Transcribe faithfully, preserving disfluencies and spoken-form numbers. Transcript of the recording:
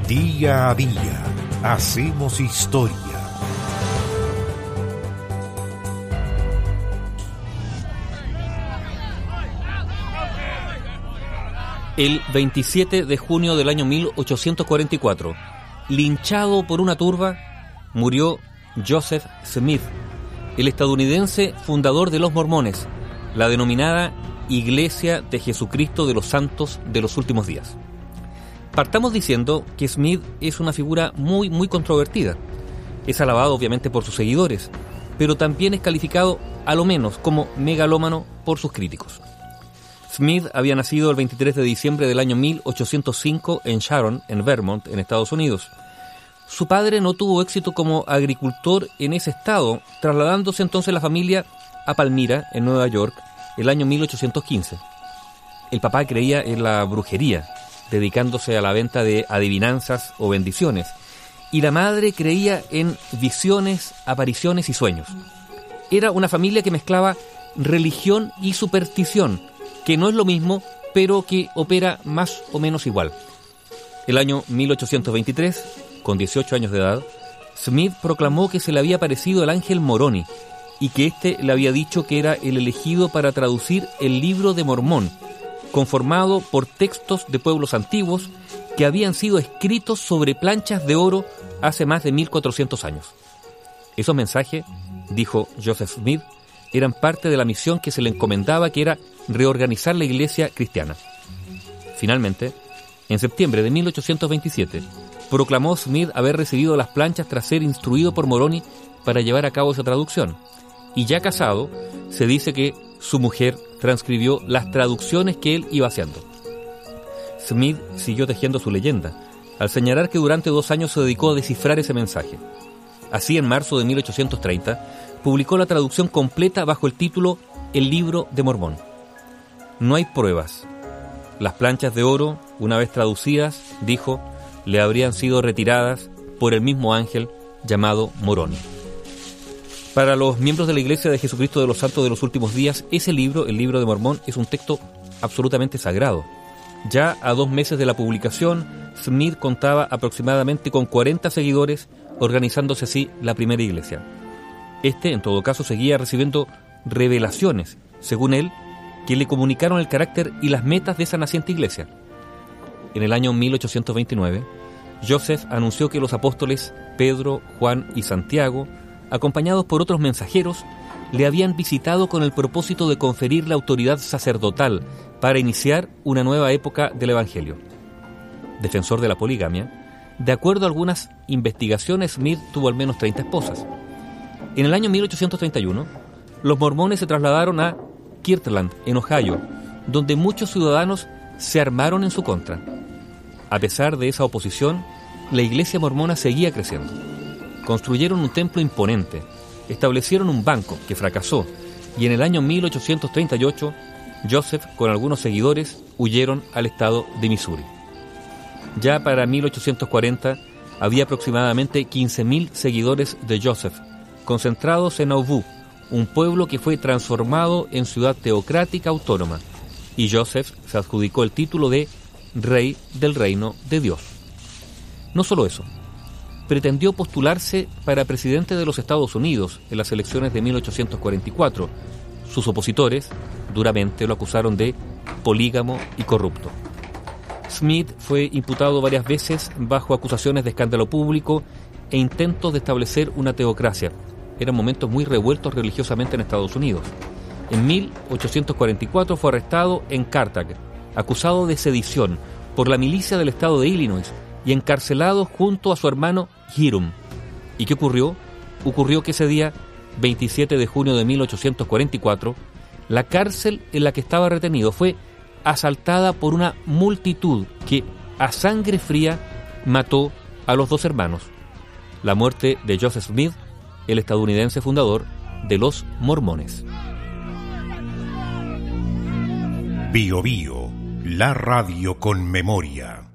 Día a día hacemos historia. El veintisiete de junio del año mil ochocientos cuarenta y cuatro, linchado por una turba, murió Joseph Smith, el estadounidense fundador de los mormones, la denominada Iglesia de Jesucristo de los Santos de los Últimos Días. Partamos diciendo que Smith es una figura muy, muy controvertida. Es alabado obviamente por sus seguidores, pero también es calificado, a lo menos, como megalómano por sus críticos. Smith había nacido el veintitrés de diciembre del año mil ochocientos cinco en Sharon, en Vermont, en Estados Unidos. Su padre no tuvo éxito como agricultor en ese estado, trasladándose entonces la familia a Palmyra, en Nueva York, el año mil ochocientos quince. El papá creía en la brujería, dedicándose a la venta de adivinanzas o bendiciones, y la madre creía en visiones, apariciones y sueños. Era una familia que mezclaba religión y superstición, que no es lo mismo, pero que opera más o menos igual. El año mil ochocientos veintitrés, con dieciocho años de edad, Smith proclamó que se le había aparecido el ángel Moroni y que éste le había dicho que era el elegido para traducir el libro de Mormón, conformado por textos de pueblos antiguos que habían sido escritos sobre planchas de oro hace más de mil cuatrocientos años. Esos mensajes, dijo Joseph Smith, eran parte de la misión que se le encomendaba, que era reorganizar la iglesia cristiana. Finalmente, en septiembre de mil ochocientos veintisiete, proclamó Smith haber recibido las planchas tras ser instruido por Moroni para llevar a cabo esa traducción. Y ya casado, se dice que su mujer transcribió las traducciones que él iba haciendo. Smith siguió tejiendo su leyenda, al señalar que durante dos años se dedicó a descifrar ese mensaje. Así, en marzo de mil ochocientos treinta, publicó la traducción completa bajo el título El Libro de Mormón. No hay pruebas. Las planchas de oro, una vez traducidas, dijo, le habrían sido retiradas por el mismo ángel llamado Moroni. Para los miembros de la Iglesia de Jesucristo de los Santos de los Últimos Días, ese libro, el Libro de Mormón, es un texto absolutamente sagrado. Ya a dos meses de la publicación, Smith contaba aproximadamente con cuarenta seguidores, organizándose así la primera iglesia. Este, en todo caso, seguía recibiendo revelaciones, según él, que le comunicaron el carácter y las metas de esa naciente iglesia. En el año mil ochocientos veintinueve, Joseph anunció que los apóstoles Pedro, Juan y Santiago, acompañados por otros mensajeros, le habían visitado con el propósito de conferirle autoridad sacerdotal para iniciar una nueva época del Evangelio. Defensor de la poligamia, de acuerdo a algunas investigaciones, Smith tuvo al menos treinta esposas. En el año mil ochocientos treinta y uno, los mormones se trasladaron a Kirtland, en Ohio, donde muchos ciudadanos se armaron en su contra. A pesar de esa oposición, la iglesia mormona seguía creciendo. Construyeron un templo imponente, establecieron un banco que fracasó, y en el año mil ochocientos treinta y ocho, Joseph, con algunos seguidores, huyeron al estado de Missouri. Ya para mil ochocientos cuarenta, había aproximadamente quince mil seguidores de Joseph, concentrados en Nauvoo, un pueblo que fue transformado en ciudad teocrática autónoma, y Joseph se adjudicó el título de Rey del Reino de Dios. No solo eso, pretendió postularse para presidente de los Estados Unidos en las elecciones de mil ochocientos cuarenta y cuatro. Sus opositores duramente lo acusaron de polígamo y corrupto. Smith fue imputado varias veces bajo acusaciones de escándalo público e intentos de establecer una teocracia. Eran momentos muy revueltos religiosamente en Estados Unidos. En mil ochocientos cuarenta y cuatro fue arrestado en Carthage, acusado de sedición por la milicia del estado de Illinois y encarcelado junto a su hermano Hiram. ¿Y qué ocurrió? Ocurrió que ese día, veintisiete de junio de mil ochocientos cuarenta y cuatro, la cárcel en la que estaba retenido fue asaltada por una multitud que, a sangre fría, mató a los dos hermanos. La muerte de Joseph Smith, el estadounidense fundador de los mormones. Bio Bio, la radio con memoria.